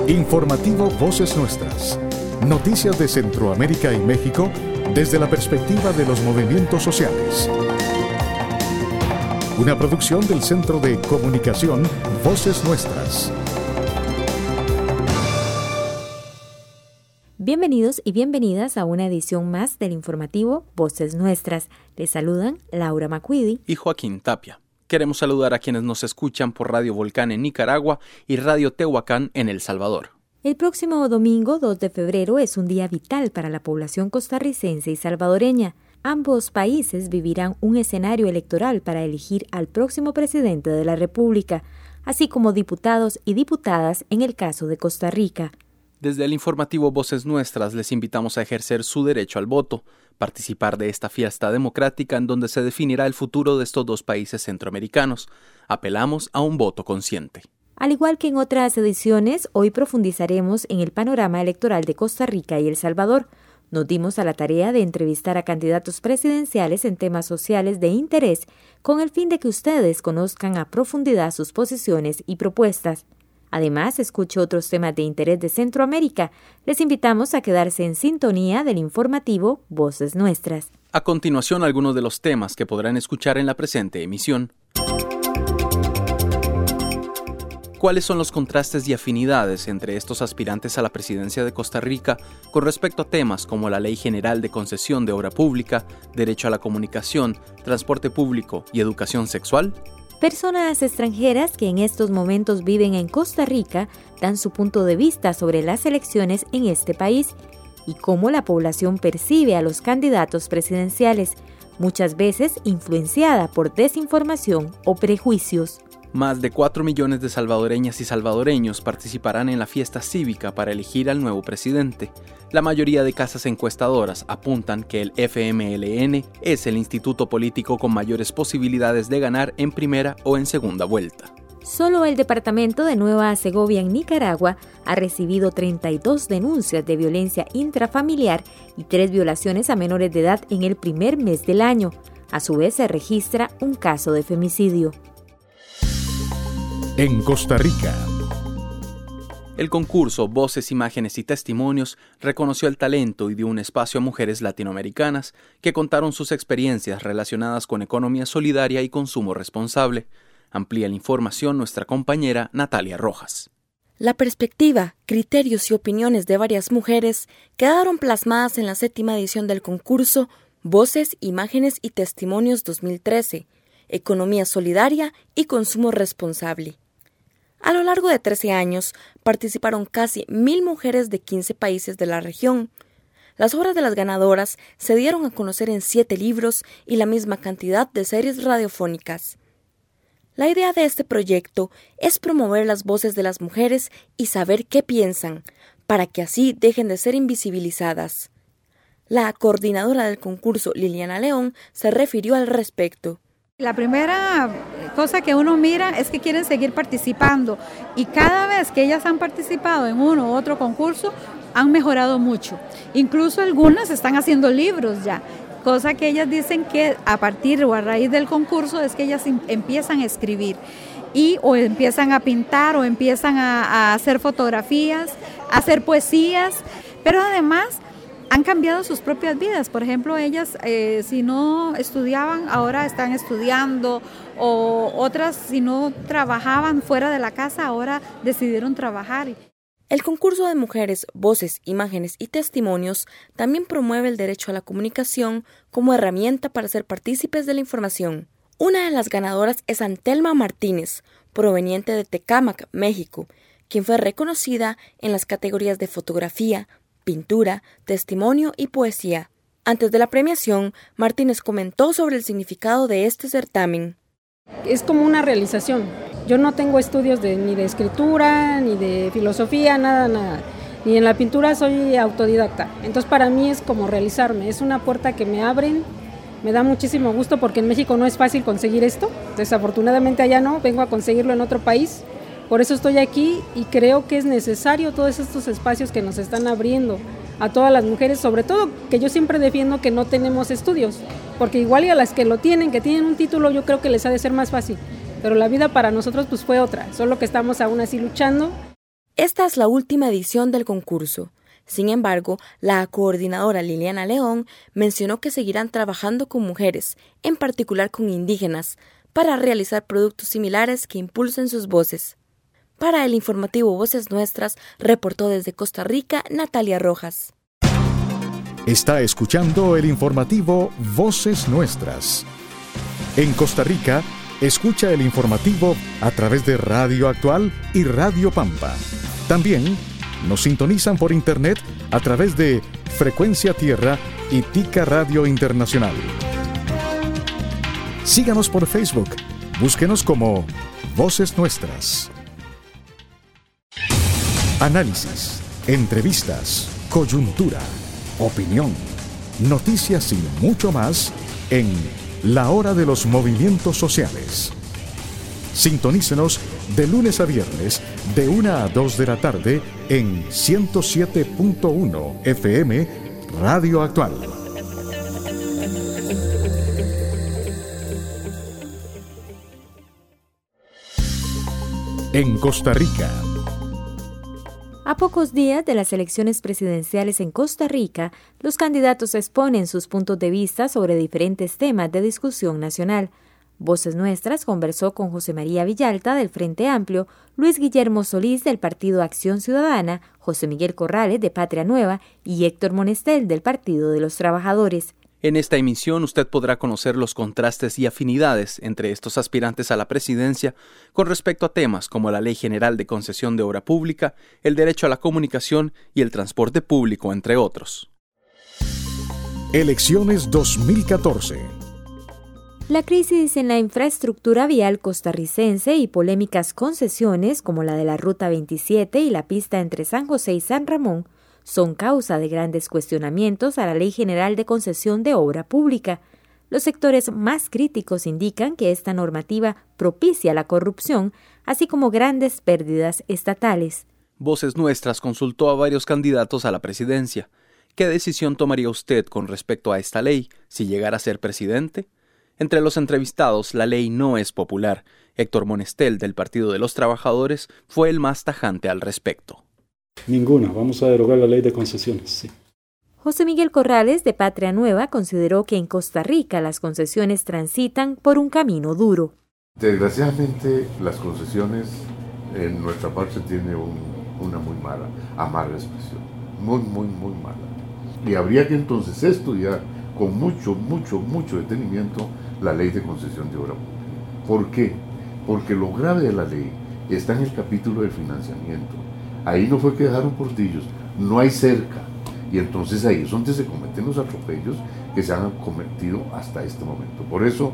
Informativo Voces Nuestras. Noticias de Centroamérica y México desde la perspectiva de los movimientos sociales. Una producción del Centro de Comunicación Voces Nuestras. Bienvenidos y bienvenidas a una edición más del informativo Voces Nuestras. Les saludan Laura Macuidi y Joaquín Tapia. Queremos saludar a quienes nos escuchan por Radio Volcán en Nicaragua y Radio Tehuacán en El Salvador. El próximo domingo 2 de febrero es un día vital para la población costarricense y salvadoreña. Ambos países vivirán un escenario electoral para elegir al próximo presidente de la República, así como diputados y diputadas en el caso de Costa Rica. Desde el informativo Voces Nuestras les invitamos a ejercer su derecho al voto, participar de esta fiesta democrática en donde se definirá el futuro de estos dos países centroamericanos. Apelamos a un voto consciente. Al igual que en otras ediciones, hoy profundizaremos en el panorama electoral de Costa Rica y El Salvador. Nos dimos a la tarea de entrevistar a candidatos presidenciales en temas sociales de interés con el fin de que ustedes conozcan a profundidad sus posiciones y propuestas. Además, escuche otros temas de interés de Centroamérica. Les invitamos a quedarse en sintonía del informativo Voces Nuestras. A continuación, algunos de los temas que podrán escuchar en la presente emisión. ¿Cuáles son los contrastes y afinidades entre estos aspirantes a la presidencia de Costa Rica con respecto a temas como la Ley General de Concesión de Obra Pública, Derecho a la Comunicación, Transporte Público y Educación Sexual? Personas extranjeras que en estos momentos viven en Costa Rica dan su punto de vista sobre las elecciones en este país y cómo la población percibe a los candidatos presidenciales, muchas veces influenciada por desinformación o prejuicios. Más de 4 millones de salvadoreñas y salvadoreños participarán en la fiesta cívica para elegir al nuevo presidente. La mayoría de casas encuestadoras apuntan que el FMLN es el instituto político con mayores posibilidades de ganar en primera o en segunda vuelta. Solo el departamento de Nueva Segovia en Nicaragua ha recibido 32 denuncias de violencia intrafamiliar y 3 violaciones a menores de edad en el primer mes del año. A su vez se registra un caso de femicidio. En Costa Rica. El concurso Voces, Imágenes y Testimonios reconoció el talento y dio un espacio a mujeres latinoamericanas que contaron sus experiencias relacionadas con economía solidaria y consumo responsable. Amplía la información nuestra compañera Natalia Rojas. La perspectiva, criterios y opiniones de varias mujeres quedaron plasmadas en la 7ª edición del concurso Voces, Imágenes y Testimonios 2013, Economía Solidaria y Consumo Responsable. A lo largo de 13 años, participaron casi 1,000 mujeres de 15 países de la región. Las obras de las ganadoras se dieron a conocer en 7 libros y la misma cantidad de series radiofónicas. La idea de este proyecto es promover las voces de las mujeres y saber qué piensan, para que así dejen de ser invisibilizadas. La coordinadora del concurso, Liliana León, se refirió al respecto. La primera cosa que uno mira es que quieren seguir participando y cada vez que ellas han participado en uno u otro concurso han mejorado mucho. Incluso algunas están haciendo libros ya, cosa que ellas dicen que a partir o a raíz del concurso es que ellas empiezan a escribir o empiezan a pintar o empiezan a hacer fotografías, a hacer poesías, pero además han cambiado sus propias vidas. Por ejemplo, ellas si no estudiaban, ahora están estudiando, o otras si no trabajaban fuera de la casa, ahora decidieron trabajar. El concurso de mujeres, Voces, Imágenes y Testimonios también promueve el derecho a la comunicación como herramienta para ser partícipes de la información. Una de las ganadoras es Antelma Martínez, proveniente de Tecámac, México, quien fue reconocida en las categorías de fotografía, pintura, testimonio y poesía. Antes de la premiación, Martínez comentó sobre el significado de este certamen. Es como una realización. Yo no tengo estudios ni de escritura, ni de filosofía, nada. Ni en la pintura soy autodidacta. Entonces para mí es como realizarme. Es una puerta que me abren. Me da muchísimo gusto porque en México no es fácil conseguir esto. Desafortunadamente allá no, vengo a conseguirlo en otro país. Por eso estoy aquí y creo que es necesario todos estos espacios que nos están abriendo a todas las mujeres, sobre todo que yo siempre defiendo que no tenemos estudios, porque igual y a las que lo tienen, que tienen un título, yo creo que les ha de ser más fácil, pero la vida para nosotros pues fue otra, solo que estamos aún así luchando. Esta es la última edición del concurso. Sin embargo, la coordinadora Liliana León mencionó que seguirán trabajando con mujeres, en particular con indígenas, para realizar productos similares que impulsen sus voces. Para el informativo Voces Nuestras, reportó desde Costa Rica Natalia Rojas. Está escuchando el informativo Voces Nuestras. En Costa Rica, escucha el informativo a través de Radio Actual y Radio Pampa. También nos sintonizan por internet a través de Frecuencia Tierra y Tica Radio Internacional. Síganos por Facebook. Búsquenos como Voces Nuestras. Análisis, entrevistas, coyuntura, opinión, noticias y mucho más en La Hora de los Movimientos Sociales. Sintonícenos de lunes a viernes de 1 a 2 de la tarde en 107.1 FM Radio Actual. En Costa Rica. A pocos días de las elecciones presidenciales en Costa Rica, los candidatos exponen sus puntos de vista sobre diferentes temas de discusión nacional. Voces Nuestras conversó con José María Villalta del Frente Amplio, Luis Guillermo Solís del Partido Acción Ciudadana, José Miguel Corrales de Patria Nueva y Héctor Monestel del Partido de los Trabajadores. En esta emisión usted podrá conocer los contrastes y afinidades entre estos aspirantes a la presidencia con respecto a temas como la Ley General de Concesión de Obra Pública, el derecho a la comunicación y el transporte público, entre otros. Elecciones 2014. La crisis en la infraestructura vial costarricense y polémicas concesiones como la de la Ruta 27 y la pista entre San José y San Ramón son causa de grandes cuestionamientos a la Ley General de Concesión de Obra Pública. Los sectores más críticos indican que esta normativa propicia la corrupción, así como grandes pérdidas estatales. Voces Nuestras consultó a varios candidatos a la presidencia. ¿Qué decisión tomaría usted con respecto a esta ley si llegara a ser presidente? Entre los entrevistados, la ley no es popular. Héctor Monestel, del Partido de los Trabajadores, fue el más tajante al respecto. Ninguna, vamos a derogar la ley de concesiones, sí. José Miguel Corrales, de Patria Nueva, consideró que en Costa Rica las concesiones transitan por un camino duro. Desgraciadamente, las concesiones en nuestra parte tienen una muy mala, amarga expresión, muy mala. Y habría que entonces estudiar con mucho detenimiento la ley de concesión de obra pública. ¿Por qué? Porque lo grave de la ley está en el capítulo del financiamiento. Ahí no fue que dejaron portillos, no hay cerca. Y entonces ahí es donde se cometen los atropellos que se han cometido hasta este momento. Por eso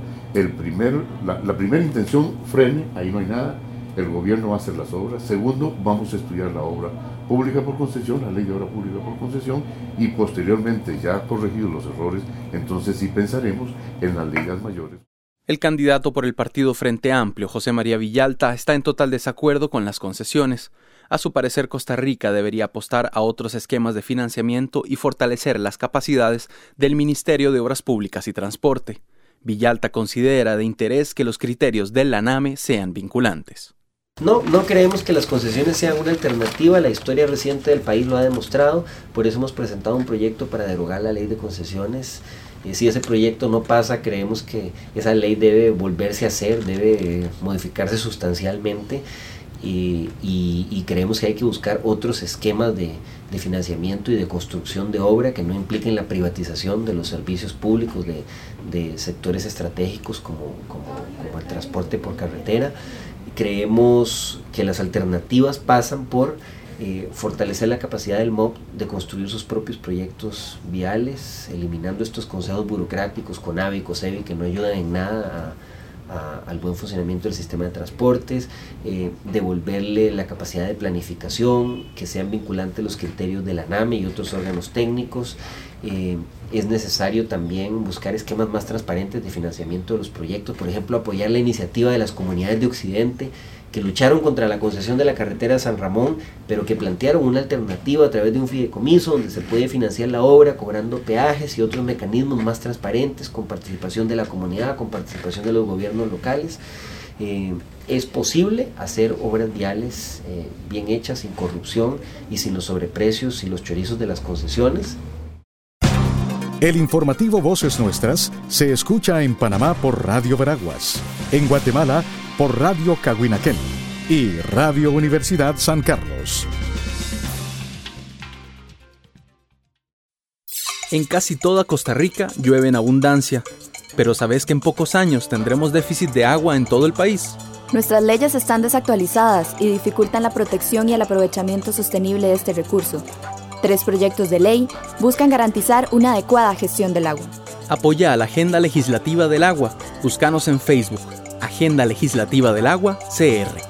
la primera intención, frene, ahí no hay nada, el gobierno va a hacer las obras. Segundo, vamos a estudiar la obra pública por concesión, la ley de obra pública por concesión, y posteriormente, ya corregidos los errores, entonces sí pensaremos en las ligas mayores. El candidato por el Partido Frente Amplio, José María Villalta, está en total desacuerdo con las concesiones. A su parecer, Costa Rica debería apostar a otros esquemas de financiamiento y fortalecer las capacidades del Ministerio de Obras Públicas y Transporte. Villalta considera de interés que los criterios del ANAME sean vinculantes. No creemos que las concesiones sean una alternativa, la historia reciente del país lo ha demostrado, por eso hemos presentado un proyecto para derogar la ley de concesiones. Si ese proyecto no pasa, creemos que esa ley debe volverse a hacer, debe modificarse sustancialmente. Y creemos que hay que buscar otros esquemas de financiamiento y de construcción de obra que no impliquen la privatización de los servicios públicos de sectores estratégicos como el transporte por carretera. Creemos que las alternativas pasan por fortalecer la capacidad del MOP de construir sus propios proyectos viales, eliminando estos consejos burocráticos, CONAVE y COSEBI, que no ayudan en nada al buen funcionamiento del sistema de transportes, devolverle la capacidad de planificación, que sean vinculantes los criterios de la ANAME y otros órganos técnicos. Es necesario también buscar esquemas más transparentes de financiamiento de los proyectos, por ejemplo, apoyar la iniciativa de las comunidades de Occidente, que lucharon contra la concesión de la carretera de San Ramón, pero que plantearon una alternativa a través de un fideicomiso donde se puede financiar la obra cobrando peajes y otros mecanismos más transparentes, con participación de la comunidad, con participación de los gobiernos locales. es posible hacer obras viales bien hechas, sin corrupción y sin los sobreprecios y los chorizos de las concesiones. El informativo Voces Nuestras se escucha en Panamá por Radio Veraguas, en Guatemala por Radio Cahuinaquén y Radio Universidad San Carlos. En casi toda Costa Rica llueve en abundancia, pero ¿sabes que en pocos años tendremos déficit de agua en todo el país? Nuestras leyes están desactualizadas y dificultan la protección y el aprovechamiento sostenible de este recurso. 3 proyectos de ley buscan garantizar una adecuada gestión del agua. Apoya a la Agenda Legislativa del Agua. Búscanos en Facebook, Agenda Legislativa del Agua, CR.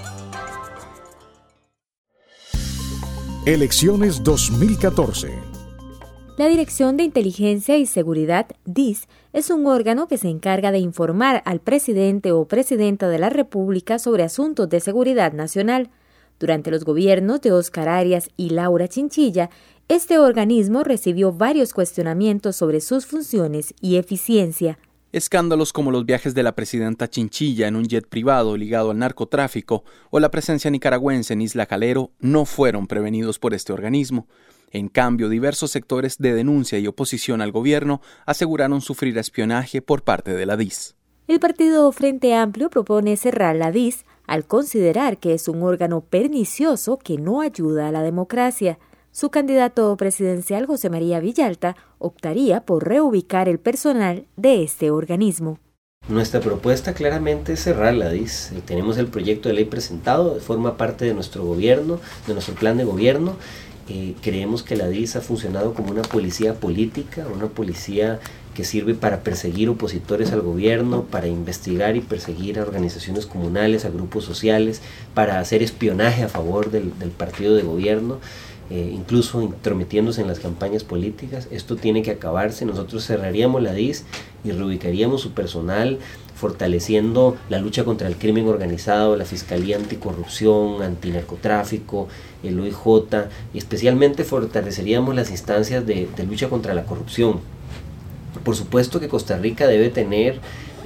Elecciones 2014. La Dirección de Inteligencia y Seguridad, DIS, es un órgano que se encarga de informar al presidente o presidenta de la República sobre asuntos de seguridad nacional. Durante los gobiernos de Óscar Arias y Laura Chinchilla, este organismo recibió varios cuestionamientos sobre sus funciones y eficiencia. Escándalos como los viajes de la presidenta Chinchilla en un jet privado ligado al narcotráfico o la presencia nicaragüense en Isla Calero no fueron prevenidos por este organismo. En cambio, diversos sectores de denuncia y oposición al gobierno aseguraron sufrir espionaje por parte de la DIS. El partido Frente Amplio propone cerrar la DIS al considerar que es un órgano pernicioso que no ayuda a la democracia. Su candidato presidencial, José María Villalta, optaría por reubicar el personal de este organismo. Nuestra propuesta claramente es cerrar la DIS. Tenemos el proyecto de ley presentado, forma parte de nuestro gobierno, de nuestro plan de gobierno. Creemos que la DIS ha funcionado como una policía política, una policía que sirve para perseguir opositores al gobierno, para investigar y perseguir a organizaciones comunales, a grupos sociales, para hacer espionaje a favor del partido de gobierno, incluso intrometiéndose en las campañas políticas. Esto tiene que acabarse. Nosotros cerraríamos la DIS y reubicaríamos su personal, fortaleciendo la lucha contra el crimen organizado, la Fiscalía Anticorrupción, Antinarcotráfico, el OIJ, y especialmente fortaleceríamos las instancias de lucha contra la corrupción. Por supuesto que Costa Rica debe tener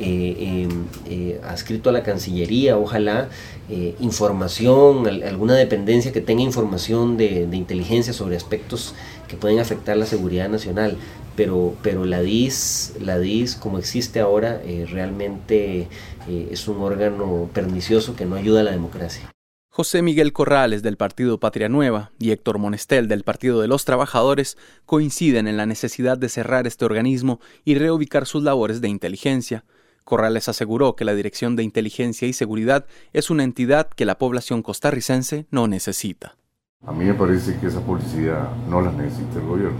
adscrito a la Cancillería, ojalá, información, alguna dependencia que tenga información de inteligencia sobre aspectos que pueden afectar la seguridad nacional, pero la DIS como existe ahora realmente es un órgano pernicioso que no ayuda a la democracia. José Miguel Corrales del Partido Patria Nueva y Héctor Monestel del Partido de los Trabajadores coinciden en la necesidad de cerrar este organismo y reubicar sus labores de inteligencia. Corrales aseguró que la Dirección de Inteligencia y Seguridad es una entidad que la población costarricense no necesita. A mí me parece que esa policía no la necesita el gobierno,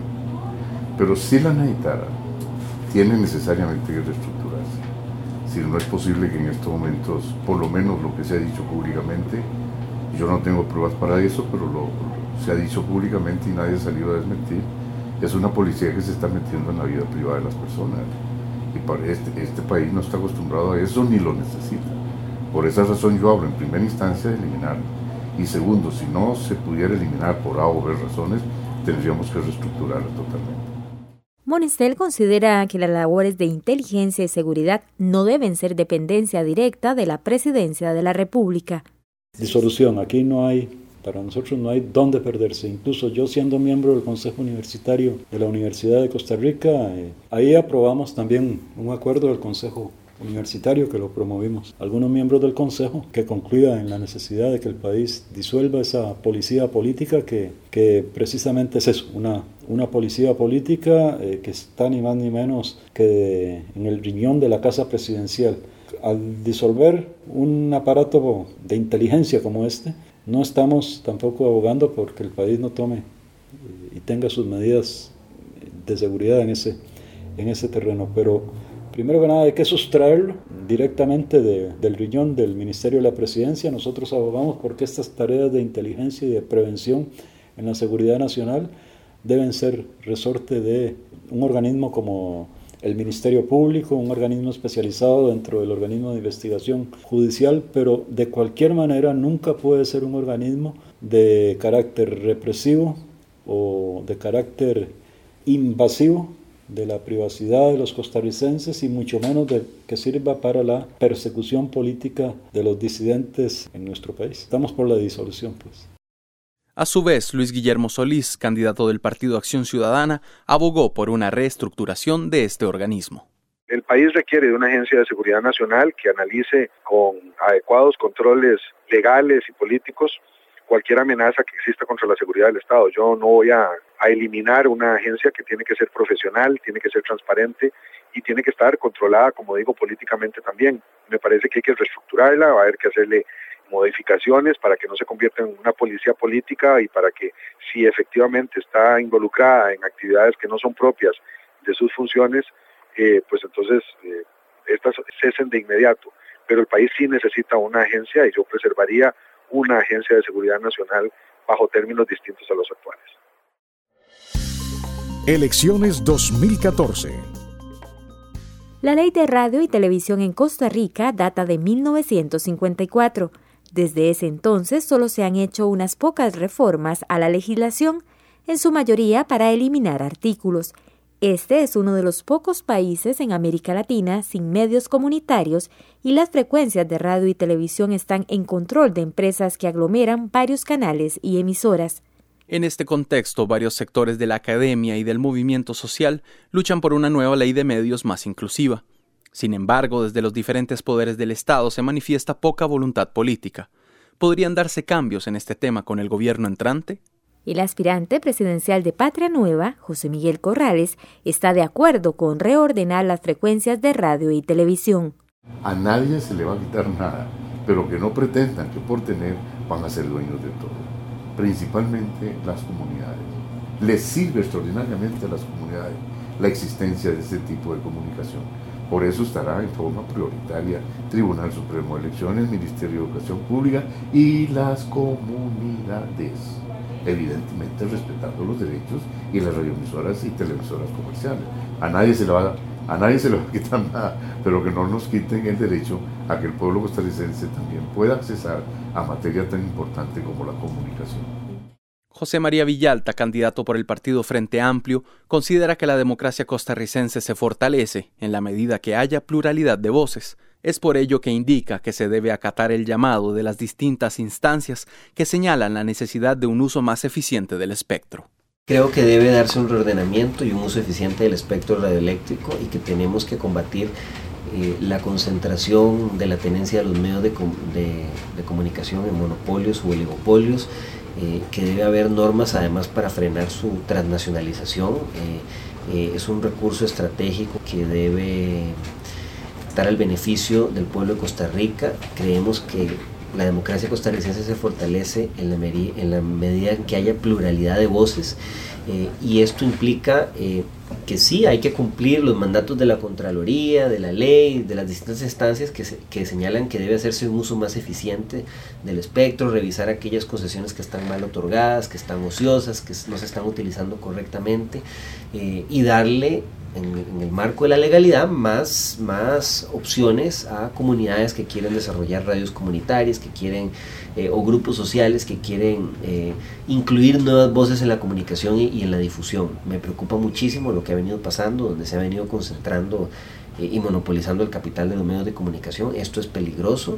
pero si la necesitara, tiene necesariamente que reestructurarse. Si no es posible que en estos momentos, por lo menos lo que se ha dicho públicamente, yo no tengo pruebas para eso, pero se ha dicho públicamente y nadie ha salido a desmentir, es una policía que se está metiendo en la vida privada de las personas. Y para este país no está acostumbrado a eso ni lo necesita. Por esa razón yo hablo en primera instancia de eliminar. Y segundo, si no se pudiera eliminar por A o B razones, tendríamos que reestructurarla totalmente. Monestel considera que las labores de inteligencia y seguridad no deben ser dependencia directa de la Presidencia de la República. Disolución, aquí no hay, para nosotros no hay dónde perderse. Incluso yo siendo miembro del Consejo Universitario de la Universidad de Costa Rica, ahí aprobamos también un acuerdo del Consejo Universitario que lo promovimos. Algunos miembros del Consejo que concluya en la necesidad de que el país disuelva esa policía política que precisamente es eso, una policía política que está ni más ni menos que en el riñón de la Casa Presidencial. Al disolver un aparato de inteligencia como este, no estamos tampoco abogando porque el país no tome y tenga sus medidas de seguridad en ese terreno, pero primero que nada hay que sustraerlo directamente del riñón del Ministerio de la Presidencia. Nosotros abogamos porque estas tareas de inteligencia y de prevención en la seguridad nacional deben ser resorte de un organismo como el Ministerio Público, un organismo especializado dentro del organismo de investigación judicial, pero de cualquier manera nunca puede ser un organismo de carácter represivo o de carácter invasivo de la privacidad de los costarricenses y mucho menos de que sirva para la persecución política de los disidentes en nuestro país. Estamos por la disolución, pues. A su vez, Luis Guillermo Solís, candidato del Partido Acción Ciudadana, abogó por una reestructuración de este organismo. El país requiere de una agencia de seguridad nacional que analice con adecuados controles legales y políticos cualquier amenaza que exista contra la seguridad del Estado. Yo no voy a eliminar una agencia que tiene que ser profesional, tiene que ser transparente y tiene que estar controlada, como digo, políticamente también. Me parece que hay que reestructurarla, va a haber que hacerle modificaciones para que no se convierta en una policía política y para que, si efectivamente está involucrada en actividades que no son propias de sus funciones, pues entonces estas cesen de inmediato. Pero el país sí necesita una agencia y yo preservaría una agencia de seguridad nacional bajo términos distintos a los actuales. Elecciones 2014. La ley de radio y televisión en Costa Rica data de 1954. Desde ese entonces solo se han hecho unas pocas reformas a la legislación, en su mayoría para eliminar artículos. Este es uno de los pocos países en América Latina sin medios comunitarios y las frecuencias de radio y televisión están en control de empresas que aglomeran varios canales y emisoras. En este contexto, varios sectores de la academia y del movimiento social luchan por una nueva ley de medios más inclusiva. Sin embargo, desde los diferentes poderes del Estado se manifiesta poca voluntad política. ¿Podrían darse cambios en este tema con el gobierno entrante? El aspirante presidencial de Patria Nueva, José Miguel Corrales, está de acuerdo con reordenar las frecuencias de radio y televisión. A nadie se le va a quitar nada, pero que no pretendan que por tener van a ser dueños de todo, principalmente las comunidades. Les sirve extraordinariamente a las comunidades la existencia de este tipo de comunicación. Por eso estará en forma prioritaria Tribunal Supremo de Elecciones, Ministerio de Educación Pública y las comunidades. Evidentemente respetando los derechos y las radioemisoras y televisoras comerciales. A nadie se le va a quitar nada, pero que no nos quiten el derecho a que el pueblo costarricense también pueda accesar a materia tan importante como la comunicación. José María Villalta, candidato por el partido Frente Amplio, considera que la democracia costarricense se fortalece en la medida que haya pluralidad de voces. Es por ello que indica que se debe acatar el llamado de las distintas instancias que señalan la necesidad de un uso más eficiente del espectro. Creo que debe darse un reordenamiento y un uso eficiente del espectro radioeléctrico y que tenemos que combatir la concentración de la tenencia de los medios de comunicación en monopolios o oligopolios, que debe haber normas además para frenar su transnacionalización. Es un recurso estratégico que debe estar al beneficio del pueblo de Costa Rica. Creemos que la democracia costarricense se fortalece en la medida en que haya pluralidad de voces, y esto implica que sí hay que cumplir los mandatos de la Contraloría, de la ley, de las distintas instancias que señalan que debe hacerse un uso más eficiente del espectro, revisar aquellas concesiones que están mal otorgadas, que están ociosas, que no se están utilizando correctamente, y darle en el marco de la legalidad más opciones a comunidades que quieren desarrollar radios comunitarias, que quieren o grupos sociales que quieren incluir nuevas voces en la comunicación y en la difusión. Me preocupa muchísimo lo que ha venido pasando, donde se ha venido concentrando y monopolizando el capital de los medios de comunicación. Esto es peligroso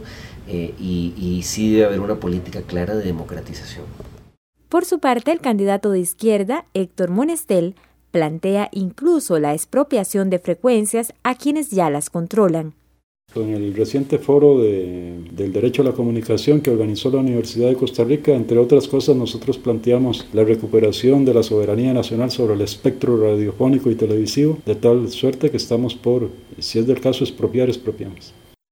y sí debe haber una política clara de democratización. Por su parte, el candidato de izquierda, Héctor Monestel, plantea incluso la expropiación de frecuencias a quienes ya las controlan. En el reciente foro del derecho a la comunicación que organizó la Universidad de Costa Rica, entre otras cosas, nosotros planteamos la recuperación de la soberanía nacional sobre el espectro radiofónico y televisivo, de tal suerte que estamos por, si es del caso, expropiamos.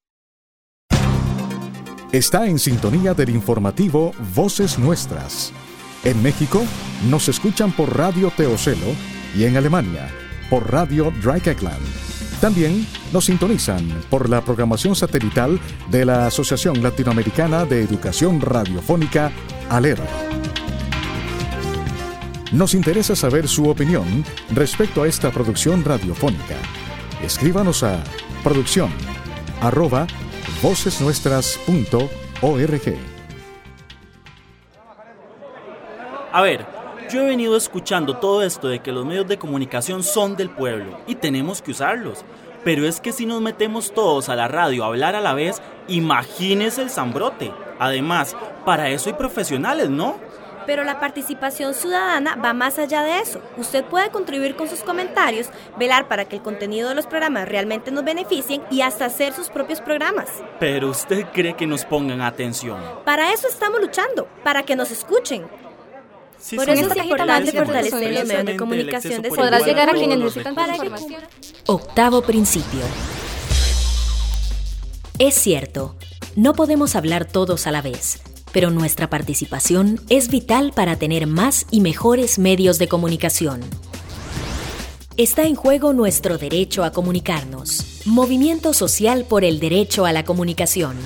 Está en sintonía del informativo Voces Nuestras. En México nos escuchan por Radio Teocelo y en Alemania por Radio Dreieckland. También nos sintonizan por la programación satelital de la Asociación Latinoamericana de Educación Radiofónica, ALER. Nos interesa saber su opinión respecto a esta producción radiofónica. Escríbanos a producción@vocesnuestras.org. A ver, Yo he venido escuchando todo esto de que los medios de comunicación son del pueblo y tenemos que usarlos. Pero es que si nos metemos todos a la radio a hablar a la vez, imagínese el zambrote. Además, para eso hay profesionales, ¿no? Pero la participación ciudadana va más allá de eso. Usted puede contribuir con sus comentarios, velar para que el contenido de los programas realmente nos beneficien y hasta hacer sus propios programas. Pero ¿usted cree que nos pongan atención? Para eso estamos luchando, para que nos escuchen. Sí, por eso es importante fortalecer los medios de comunicación de podrás llegar a quienes necesitan información. Octavo principio. Es cierto, no podemos hablar todos a la vez, pero nuestra participación es vital para tener más y mejores medios de comunicación. Está en juego nuestro derecho a comunicarnos. Movimiento Social por el Derecho a la Comunicación.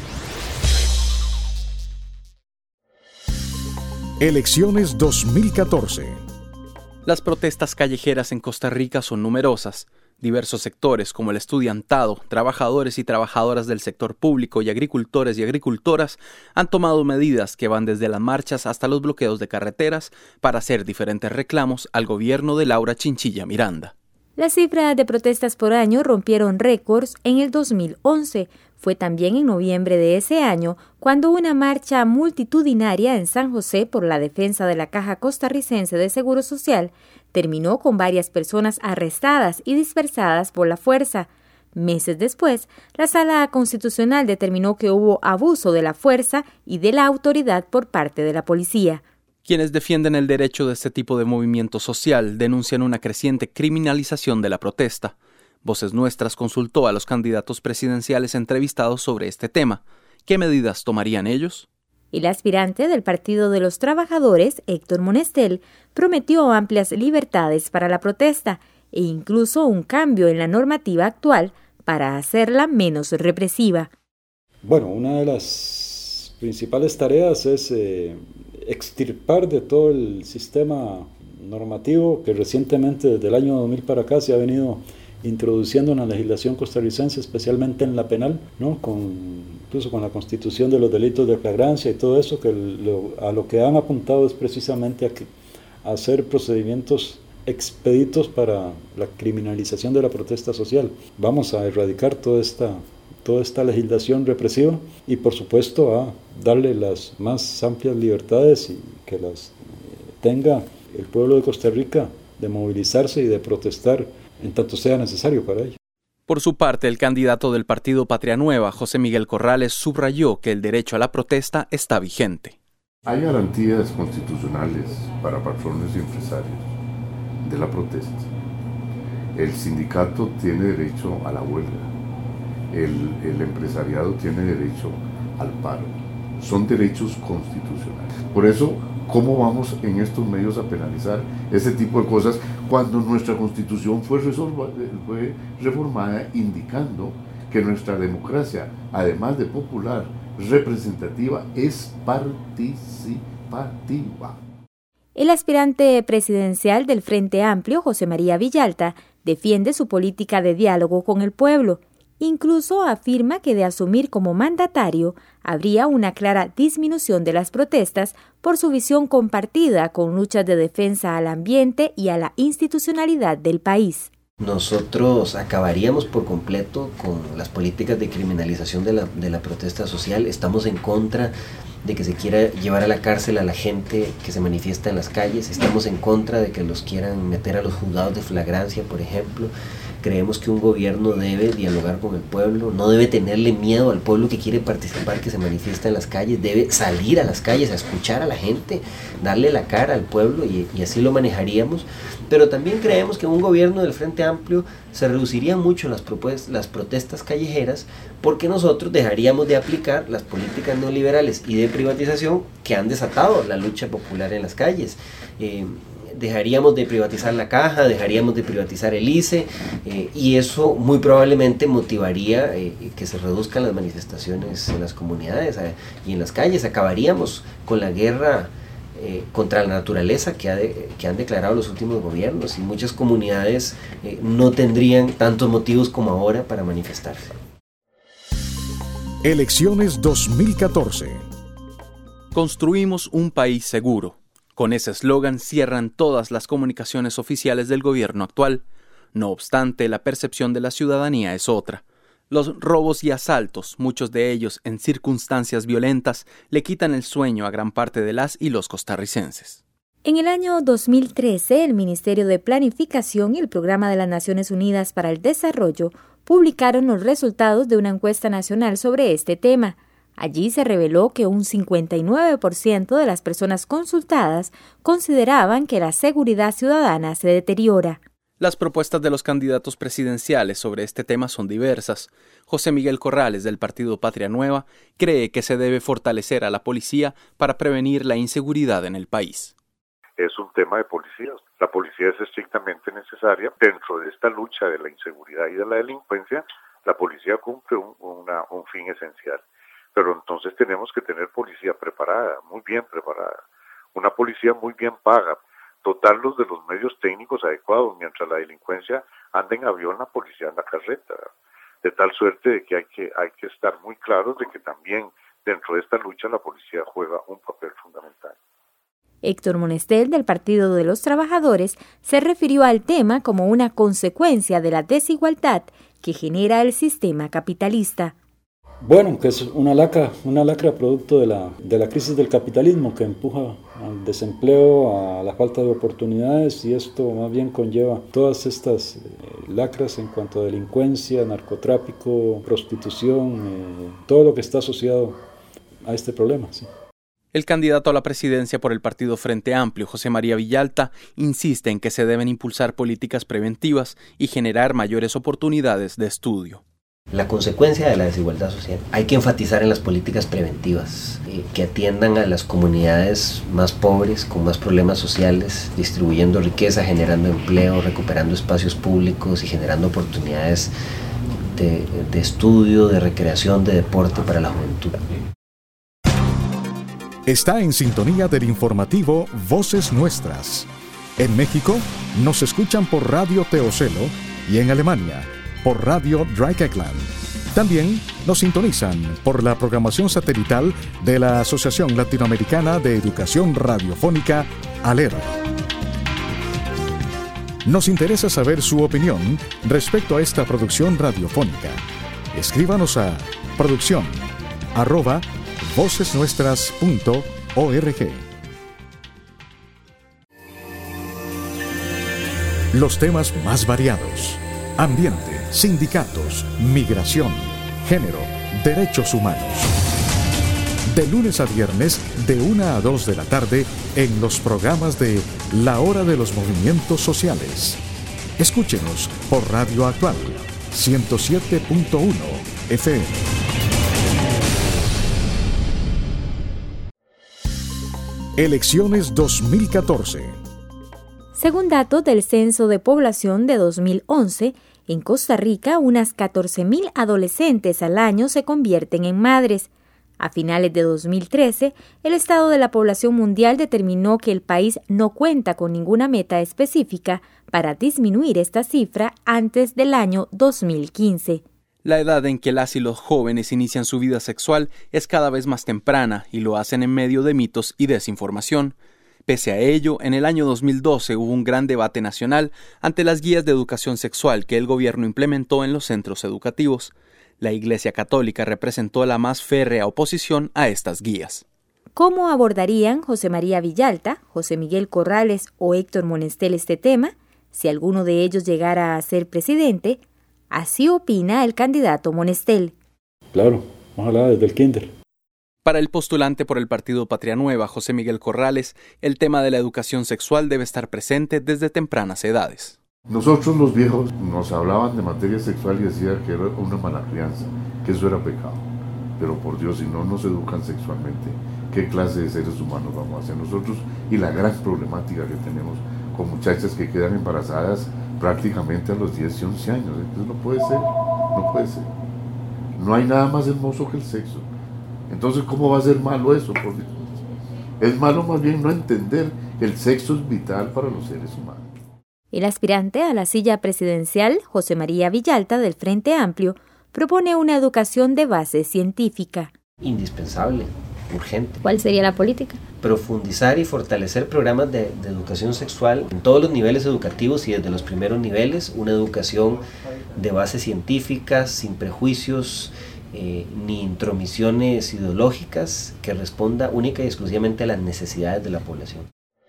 Elecciones 2014. Las protestas callejeras en Costa Rica son numerosas. Diversos sectores, como el estudiantado, trabajadores y trabajadoras del sector público y agricultores y agricultoras, han tomado medidas que van desde las marchas hasta los bloqueos de carreteras para hacer diferentes reclamos al gobierno de Laura Chinchilla Miranda. Las cifras de protestas por año rompieron récords en el 2011. Fue también en noviembre de ese año cuando una marcha multitudinaria en San José por la defensa de la Caja Costarricense de Seguro Social terminó con varias personas arrestadas y dispersadas por la fuerza. Meses después, la Sala Constitucional determinó que hubo abuso de la fuerza y de la autoridad por parte de la policía. Quienes defienden el derecho de este tipo de movimiento social denuncian una creciente criminalización de la protesta. Voces Nuestras consultó a los candidatos presidenciales entrevistados sobre este tema. ¿Qué medidas tomarían ellos? El aspirante del Partido de los Trabajadores, Héctor Monestel, prometió amplias libertades para la protesta e incluso un cambio en la normativa actual para hacerla menos represiva. Bueno, una de las principales tareas es extirpar de todo el sistema normativo que recientemente, desde el año 2000 para acá, se ha venido introduciendo en la legislación costarricense, especialmente en la penal, ¿no? Incluso con la constitución de los delitos de flagrancia y todo eso, que a lo que han apuntado es precisamente a hacer procedimientos expeditos para la criminalización de la protesta social. Vamos a erradicar toda esta legislación represiva y, por supuesto, a darle las más amplias libertades y que las tenga el pueblo de Costa Rica de movilizarse y de protestar en tanto sea necesario para ello. Por su parte, el candidato del partido Patria Nueva, José Miguel Corrales, subrayó que el derecho a la protesta está vigente. Hay garantías constitucionales para patrones y empresarios de la protesta. El sindicato tiene derecho a la huelga. El empresariado tiene derecho al paro. Son derechos constitucionales. Por eso, ¿cómo vamos en estos medios a penalizar ese tipo de cosas cuando nuestra Constitución fue reformada indicando que nuestra democracia, además de popular, representativa, es participativa? El aspirante presidencial del Frente Amplio, José María Villalta, defiende su política de diálogo con el pueblo. Incluso afirma que de asumir como mandatario habría una clara disminución de las protestas por su visión compartida con luchas de defensa al ambiente y a la institucionalidad del país. Nosotros acabaríamos por completo con las políticas de criminalización de la protesta social. Estamos en contra de que se quiera llevar a la cárcel a la gente que se manifiesta en las calles. Estamos en contra de que los quieran meter a los juzgados de flagrancia, por ejemplo. Creemos que un gobierno debe dialogar con el pueblo, no debe tenerle miedo al pueblo que quiere participar, que se manifiesta en las calles, debe salir a las calles a escuchar a la gente, darle la cara al pueblo y así lo manejaríamos. Pero también creemos que un gobierno del Frente Amplio se reduciría mucho las protestas callejeras porque nosotros dejaríamos de aplicar las políticas neoliberales y de privatización que han desatado la lucha popular en las calles. Dejaríamos de privatizar la caja, dejaríamos de privatizar el ICE y eso muy probablemente motivaría que se reduzcan las manifestaciones en las comunidades y en las calles. Acabaríamos con la guerra contra la naturaleza que han declarado los últimos gobiernos y muchas comunidades no tendrían tantos motivos como ahora para manifestarse. Elecciones 2014. Construimos un país seguro. Con ese eslogan cierran todas las comunicaciones oficiales del gobierno actual. No obstante, la percepción de la ciudadanía es otra. Los robos y asaltos, muchos de ellos en circunstancias violentas, le quitan el sueño a gran parte de las y los costarricenses. En el año 2013, el Ministerio de Planificación y el Programa de las Naciones Unidas para el Desarrollo publicaron los resultados de una encuesta nacional sobre este tema. Allí se reveló que un 59% de las personas consultadas consideraban que la seguridad ciudadana se deteriora. Las propuestas de los candidatos presidenciales sobre este tema son diversas. José Miguel Corrales, del partido Patria Nueva, cree que se debe fortalecer a la policía para prevenir la inseguridad en el país. Es un tema de policías. La policía es estrictamente necesaria. Dentro de esta lucha de la inseguridad y de la delincuencia, la policía cumple un fin esencial. Pero entonces tenemos que tener policía preparada, muy bien preparada. Una policía muy bien paga. Dotarlos de los medios técnicos adecuados, mientras la delincuencia anda en avión, la policía en la carreta. De tal suerte de que hay que estar muy claros de que también dentro de esta lucha la policía juega un papel fundamental. Héctor Monestel, del Partido de los Trabajadores, se refirió al tema como una consecuencia de la desigualdad que genera el sistema capitalista. Bueno, que es una lacra producto de la crisis del capitalismo que empuja al desempleo, a la falta de oportunidades, y esto más bien conlleva todas estas lacras en cuanto a delincuencia, narcotráfico, prostitución, todo lo que está asociado a este problema. Sí. El candidato a la presidencia por el partido Frente Amplio, José María Villalta, insiste en que se deben impulsar políticas preventivas y generar mayores oportunidades de estudio. La consecuencia de la desigualdad social. Hay que enfatizar en las políticas preventivas que atiendan a las comunidades más pobres, con más problemas sociales, distribuyendo riqueza, generando empleo, recuperando espacios públicos y generando oportunidades de estudio, de recreación, de deporte para la juventud. Está en sintonía del informativo Voces Nuestras. En México nos escuchan por Radio Teocelo y en Alemania por Radio Dreieckland. También nos sintonizan por la programación satelital de la Asociación Latinoamericana de Educación Radiofónica, ALER. Nos interesa saber su opinión respecto a esta producción radiofónica. Escríbanos a producción@vocesnuestras.org. Los temas más variados: ambiente, sindicatos, migración, género, derechos humanos. De lunes a viernes, de 1 a 2 de la tarde, en los programas de La Hora de los Movimientos Sociales. Escúchenos por Radio Actual, 107.1 FM. Elecciones 2014. Según datos del Censo de Población de 2011, en Costa Rica, unas 14.000 adolescentes al año se convierten en madres. A finales de 2013, el Estado de la Población Mundial determinó que el país no cuenta con ninguna meta específica para disminuir esta cifra antes del año 2015. La edad en que las y los jóvenes inician su vida sexual es cada vez más temprana y lo hacen en medio de mitos y desinformación. Pese a ello, en el año 2012 hubo un gran debate nacional ante las guías de educación sexual que el gobierno implementó en los centros educativos. La Iglesia Católica representó la más férrea oposición a estas guías. ¿Cómo abordarían José María Villalta, José Miguel Corrales o Héctor Monestel este tema? Si alguno de ellos llegara a ser presidente, así opina el candidato Monestel. Claro, ojalá desde el kinder. Para el postulante por el partido Patria Nueva, José Miguel Corrales, el tema de la educación sexual debe estar presente desde tempranas edades. Nosotros los viejos nos hablaban de materia sexual y decían que era una mala crianza, que eso era pecado. Pero por Dios, si no nos educan sexualmente, ¿qué clase de seres humanos vamos a ser nosotros? Y la gran problemática que tenemos con muchachas que quedan embarazadas prácticamente a los 10 y 11 años. Entonces no puede ser. No hay nada más hermoso que el sexo. Entonces, ¿cómo va a ser malo eso? Por Dios. Es malo más bien no entender que el sexo es vital para los seres humanos. El aspirante a la silla presidencial, José María Villalta, del Frente Amplio, propone una educación de base científica. Indispensable, urgente. ¿Cuál sería la política? profundizar y fortalecer programas de educación sexual en todos los niveles educativos y desde los primeros niveles, una educación de bases científicas, sin prejuicios ni intromisiones ideológicas, que responda única y exclusivamente a las necesidades de la población.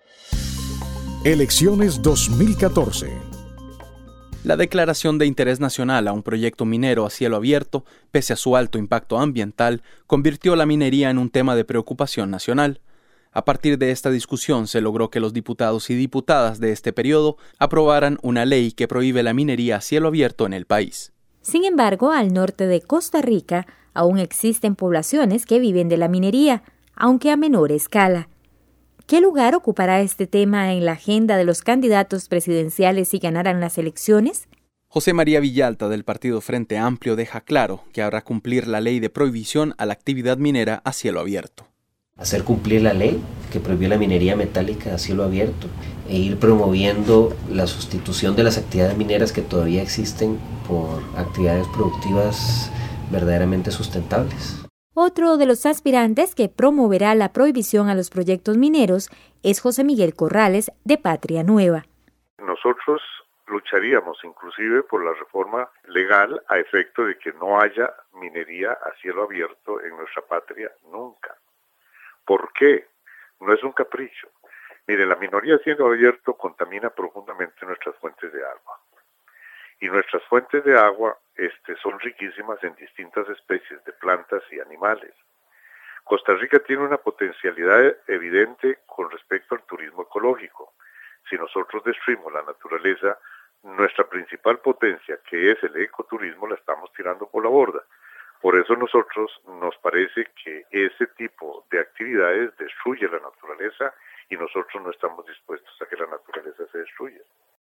Elecciones 2014. La declaración de interés nacional a un proyecto minero a cielo abierto, pese a su alto impacto ambiental, convirtió la minería en un tema de preocupación nacional. A partir de esta discusión se logró que los diputados y diputadas de este periodo aprobaran una ley que prohíbe la minería a cielo abierto en el país. Sin embargo, al norte de Costa Rica aún existen poblaciones que viven de la minería, aunque a menor escala. ¿Qué lugar ocupará este tema en la agenda de los candidatos presidenciales si ganaran las elecciones? José María Villalta, del partido Frente Amplio, deja claro que habrá cumplir la ley de prohibición a la actividad minera a cielo abierto. Hacer cumplir la ley que prohibió la minería metálica a cielo abierto e ir promoviendo la sustitución de las actividades mineras que todavía existen por actividades productivas verdaderamente sustentables. Otro de los aspirantes que promoverá la prohibición a los proyectos mineros es José Miguel Corrales, de Patria Nueva. Nosotros lucharíamos inclusive por la reforma legal a efecto de que no haya minería a cielo abierto en nuestra patria nunca. ¿Por qué? No es un capricho. Mire, la minería a cielo abierto contamina profundamente nuestras fuentes de agua. Y nuestras fuentes de agua son riquísimas en distintas especies de plantas y animales. Costa Rica tiene una potencialidad evidente con respecto al turismo ecológico. Si nosotros destruimos la naturaleza, nuestra principal potencia, que es el ecoturismo, la estamos tirando por la borda. Por eso nosotros nos parece que ese tipo de actividades destruye la naturaleza y nosotros no estamos dispuestos a que la naturaleza se destruya.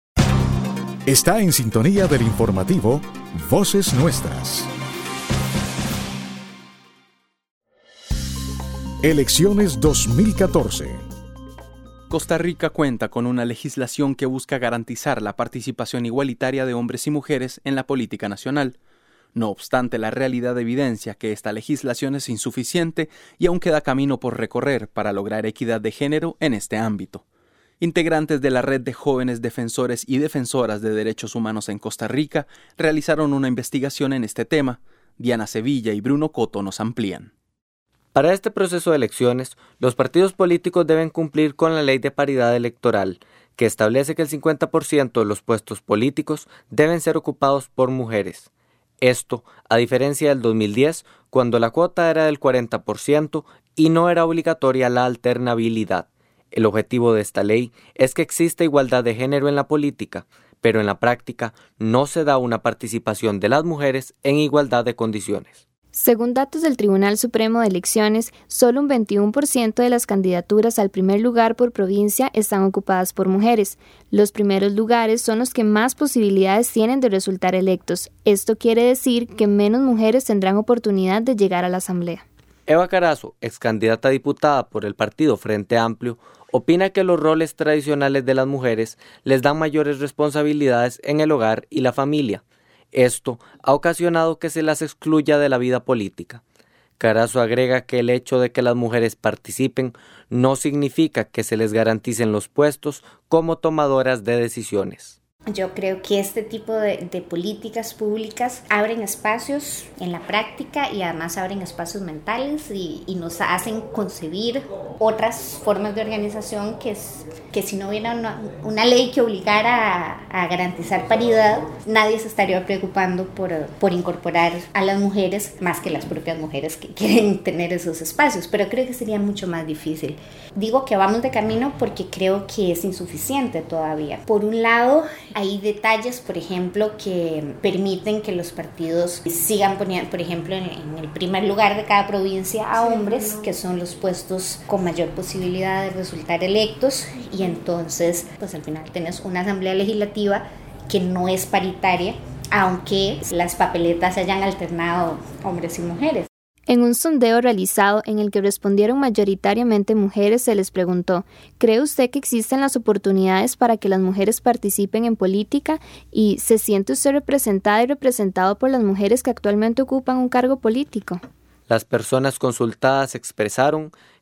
Está en sintonía del informativo Voces Nuestras. Elecciones 2014. Costa Rica cuenta con una legislación que busca garantizar la participación igualitaria de hombres y mujeres en la política nacional. No obstante, la realidad evidencia que esta legislación es insuficiente y aún queda camino por recorrer para lograr equidad de género en este ámbito. Integrantes de la Red de Jóvenes Defensores y Defensoras de Derechos Humanos en Costa Rica realizaron una investigación en este tema. Diana Sevilla y Bruno Coto nos amplían. Para este proceso de elecciones, los partidos políticos deben cumplir con la Ley de Paridad Electoral, que establece que el 50% de los puestos políticos deben ser ocupados por mujeres. Esto, a diferencia del 2010, cuando la cuota era del 40% y no era obligatoria la alternabilidad. El objetivo de esta ley es que exista igualdad de género en la política, pero en la práctica no se da una participación de las mujeres en igualdad de condiciones. Según datos del Tribunal Supremo de Elecciones, solo un 21% de las candidaturas al primer lugar por provincia están ocupadas por mujeres. Los primeros lugares son los que más posibilidades tienen de resultar electos. Esto quiere decir que menos mujeres tendrán oportunidad de llegar a la Asamblea. Eva Carazo, excandidata a diputada por el partido Frente Amplio, opina que los roles tradicionales de las mujeres les dan mayores responsabilidades en el hogar y la familia. Esto ha ocasionado que se las excluya de la vida política. Carazo agrega que el hecho de que las mujeres participen no significa que se les garanticen los puestos como tomadoras de decisiones. Yo creo que este tipo de políticas públicas abren espacios en la práctica y además abren espacios mentales y nos hacen concebir otras formas de organización que si no hubiera una ley que obligara a garantizar paridad, nadie se estaría preocupando por incorporar a las mujeres más que las propias mujeres que quieren tener esos espacios, pero creo que sería mucho más difícil. Digo que vamos de camino porque creo que es insuficiente todavía. Por un lado, hay detalles, por ejemplo, que permiten que los partidos sigan poniendo, por ejemplo, en el primer lugar de cada provincia a hombres, que son los puestos con mayor posibilidad de resultar electos, y entonces, pues al final tenés una asamblea legislativa que no es paritaria, aunque las papeletas se hayan alternado hombres y mujeres. En un sondeo realizado en el que respondieron mayoritariamente mujeres, se les preguntó: ¿cree usted que existen las oportunidades para que las mujeres participen en política? ¿Y se siente usted representada y representado por las mujeres que actualmente ocupan un cargo político? Las personas consultadas expresaron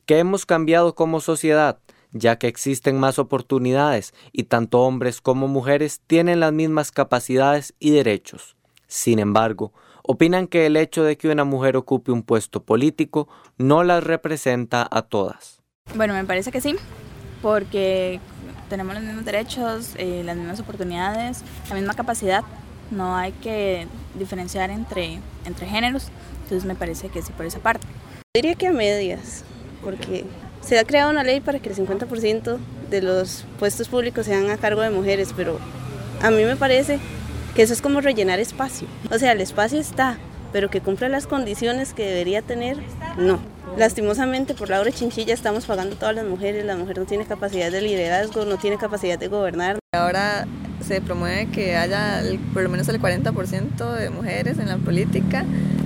que hemos cambiado como sociedad, ya que existen más oportunidades y tanto hombres como mujeres tienen las mismas capacidades y derechos. Sin embargo, opinan que el hecho de que una mujer ocupe un puesto político no las representa a todas. Bueno, me parece que sí, porque tenemos los mismos derechos, las mismas oportunidades, la misma capacidad. No hay que diferenciar entre géneros, entonces me parece que sí por esa parte. Diría que a medias, porque se ha creado una ley para que el 50% de los puestos públicos sean a cargo de mujeres, pero a mí me parece que eso es como rellenar espacio. O sea, el espacio está, pero que cumpla las condiciones que debería tener, no. Lastimosamente, por la hora chinchilla estamos pagando a todas las mujeres. La mujer no tiene capacidad de liderazgo, no tiene capacidad de gobernar. Ahora se promueve que haya por lo menos el 40% de mujeres en la política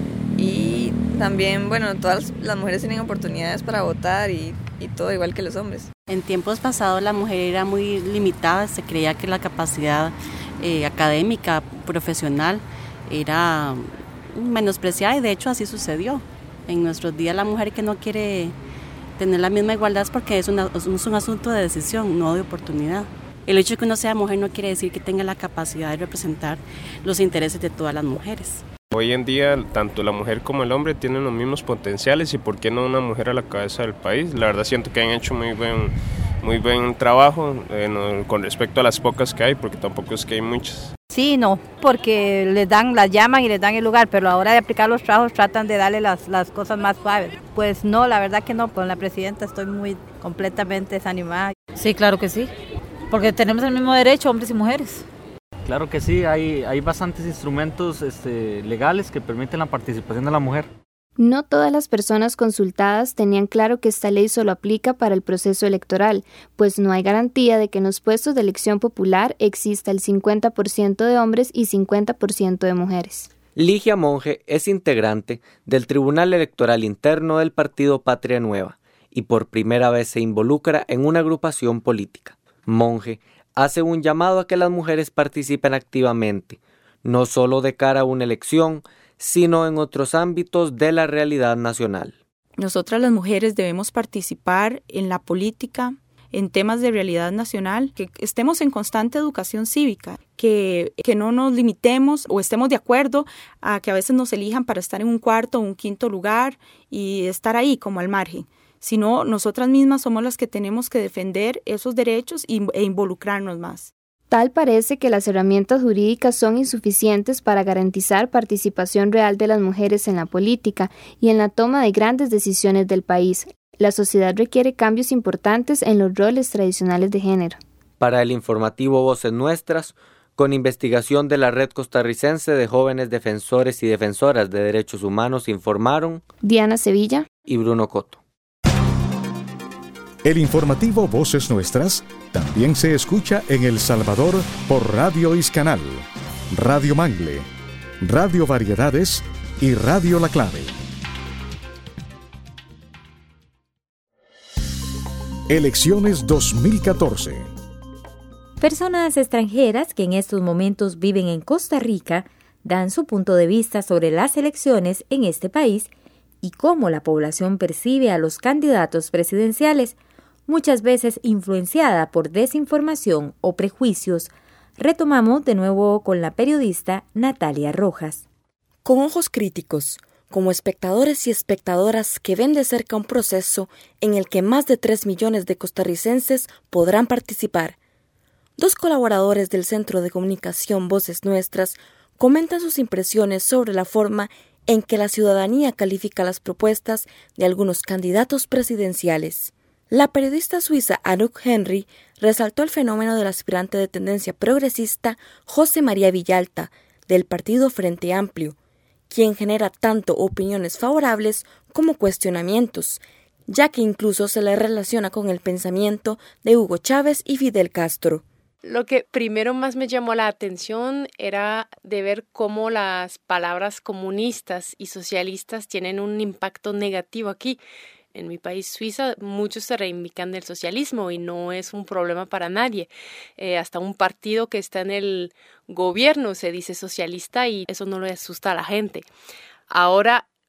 y también, bueno, todas las mujeres tienen oportunidades para votar y todo igual que los hombres. En tiempos pasados la mujer era muy limitada, se creía que la capacidad académica, profesional, era menospreciada y de hecho así sucedió. En nuestros días la mujer que no quiere tener la misma igualdad es porque es un asunto de decisión, no de oportunidad. El hecho de que uno sea mujer no quiere decir que tenga la capacidad de representar los intereses de todas las mujeres. Hoy en día tanto la mujer como el hombre tienen los mismos potenciales y por qué no una mujer a la cabeza del país. La verdad siento que han hecho muy buen trabajo con respecto a las pocas que hay, porque tampoco es que hay muchas. Sí, no, porque las llaman y les dan el lugar, pero a la hora de aplicar los trabajos tratan de darle las cosas más suaves. Pues no, la verdad que no, con la presidenta estoy completamente desanimada. Sí, claro que sí, porque tenemos el mismo derecho, hombres y mujeres. Claro que sí, hay bastantes instrumentos legales que permiten la participación de la mujer. No todas las personas consultadas tenían claro que esta ley solo aplica para el proceso electoral, pues no hay garantía de que en los puestos de elección popular exista el 50% de hombres y 50% de mujeres. Ligia Monge es integrante del Tribunal Electoral Interno del partido Patria Nueva y por primera vez se involucra en una agrupación política. Monge hace un llamado a que las mujeres participen activamente, no solo de cara a una elección, sino en otros ámbitos de la realidad nacional. Nosotras las mujeres debemos participar en la política, en temas de realidad nacional, que estemos en constante educación cívica, que no nos limitemos o estemos de acuerdo a que a veces nos elijan para estar en un cuarto o un quinto lugar y estar ahí como al margen, sino nosotras mismas somos las que tenemos que defender esos derechos e involucrarnos más. Tal parece que las herramientas jurídicas son insuficientes para garantizar participación real de las mujeres en la política y en la toma de grandes decisiones del país. La sociedad requiere cambios importantes en los roles tradicionales de género. Para el informativo Voces Nuestras, con investigación de la Red Costarricense de Jóvenes Defensores y Defensoras de Derechos Humanos, informaron Diana Sevilla y Bruno Coto. El informativo Voces Nuestras también se escucha en El Salvador por Radio Iscanal, Radio Mangle, Radio Variedades y Radio La Clave. Elecciones 2014. Personas extranjeras que en estos momentos viven en Costa Rica dan su punto de vista sobre las elecciones en este país y cómo la población percibe a los candidatos presidenciales, muchas veces influenciada por desinformación o prejuicios. Retomamos de nuevo con la periodista Natalia Rojas. Con ojos críticos, como espectadores y espectadoras que ven de cerca un proceso en el que más de 3 millones de costarricenses podrán participar. Dos colaboradores del Centro de Comunicación Voces Nuestras comentan sus impresiones sobre la forma en que la ciudadanía califica las propuestas de algunos candidatos presidenciales. La periodista suiza Anouk Henry resaltó el fenómeno del aspirante de tendencia progresista José María Villalta, del partido Frente Amplio, quien genera tanto opiniones favorables como cuestionamientos, ya que incluso se le relaciona con el pensamiento de Hugo Chávez y Fidel Castro. Lo que primero más me llamó la atención era de ver cómo las palabras comunistas y socialistas tienen un impacto negativo aquí. En mi país, Suiza, muchos se reivindican del socialismo y no es un problema para nadie. Hasta un partido que está en el gobierno se dice socialista y eso no le asusta a la gente. Ahora,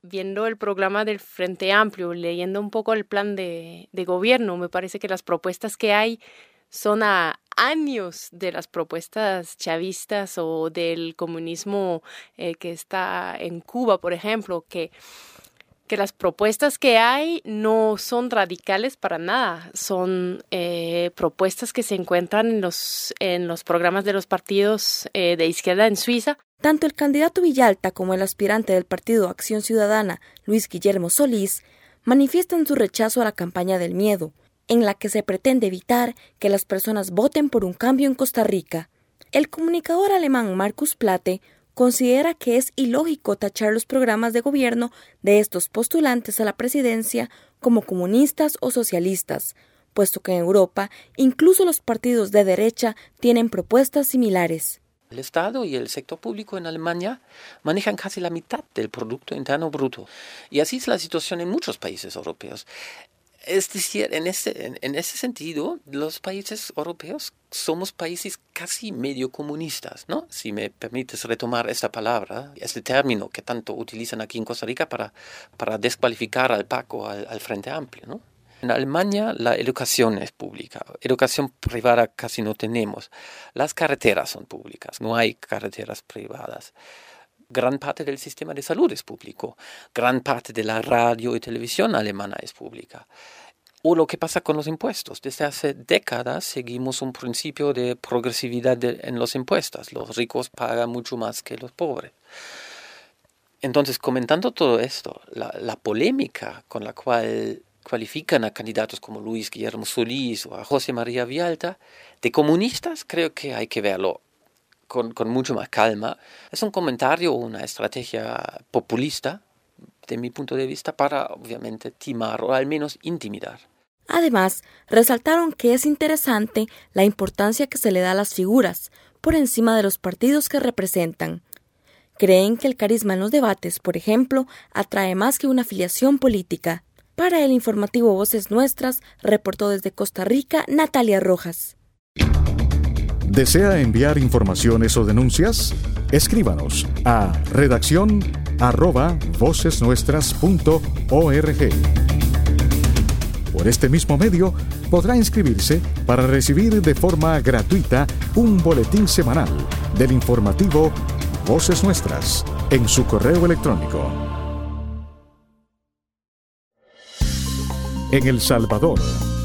viendo el programa del Frente Amplio, leyendo un poco el plan de gobierno, me parece que las propuestas que hay son a años de las propuestas chavistas o del comunismo que está en Cuba, por ejemplo, que las propuestas que hay no son radicales para nada, son propuestas que se encuentran en los programas de los partidos de izquierda en Suiza. Tanto el candidato Villalta como el aspirante del Partido Acción Ciudadana, Luis Guillermo Solís, manifiestan su rechazo a la campaña del miedo, en la que se pretende evitar que las personas voten por un cambio en Costa Rica. El comunicador alemán Markus Platte considera que es ilógico tachar los programas de gobierno de estos postulantes a la presidencia como comunistas o socialistas, puesto que en Europa incluso los partidos de derecha tienen propuestas similares. El Estado y el sector público en Alemania manejan casi la mitad del Producto Interno Bruto. Y así es la situación en muchos países europeos. Es decir, en ese sentido, los países europeos somos países casi medio comunistas, ¿no? Si me permites retomar esta palabra, este término que tanto utilizan aquí en Costa Rica para descualificar al PAC o al Frente Amplio, ¿no? En Alemania la educación es pública, educación privada casi no tenemos. Las carreteras son públicas, no hay carreteras privadas. Gran parte del sistema de salud es público, gran parte de la radio y televisión alemana es pública. O lo que pasa con los impuestos. Desde hace décadas seguimos un principio de progresividad en los impuestos. Los ricos pagan mucho más que los pobres. Entonces, comentando todo esto, la polémica con la cual cualifican a candidatos como Luis Guillermo Solís o a José María Villalta de comunistas, creo que hay que verlo con mucho más calma. Es un comentario o una estrategia populista, de mi punto de vista, para obviamente timar o al menos intimidar. Además, resaltaron que es interesante la importancia que se le da a las figuras, por encima de los partidos que representan. Creen que el carisma en los debates, por ejemplo, atrae más que una afiliación política. Para el informativo Voces Nuestras, reportó desde Costa Rica Natalia Rojas. ¿Desea enviar informaciones o denuncias? Escríbanos a redacción@vocesnuestras.org. Por este mismo medio podrá inscribirse para recibir de forma gratuita un boletín semanal del informativo Voces Nuestras en su correo electrónico. En El Salvador,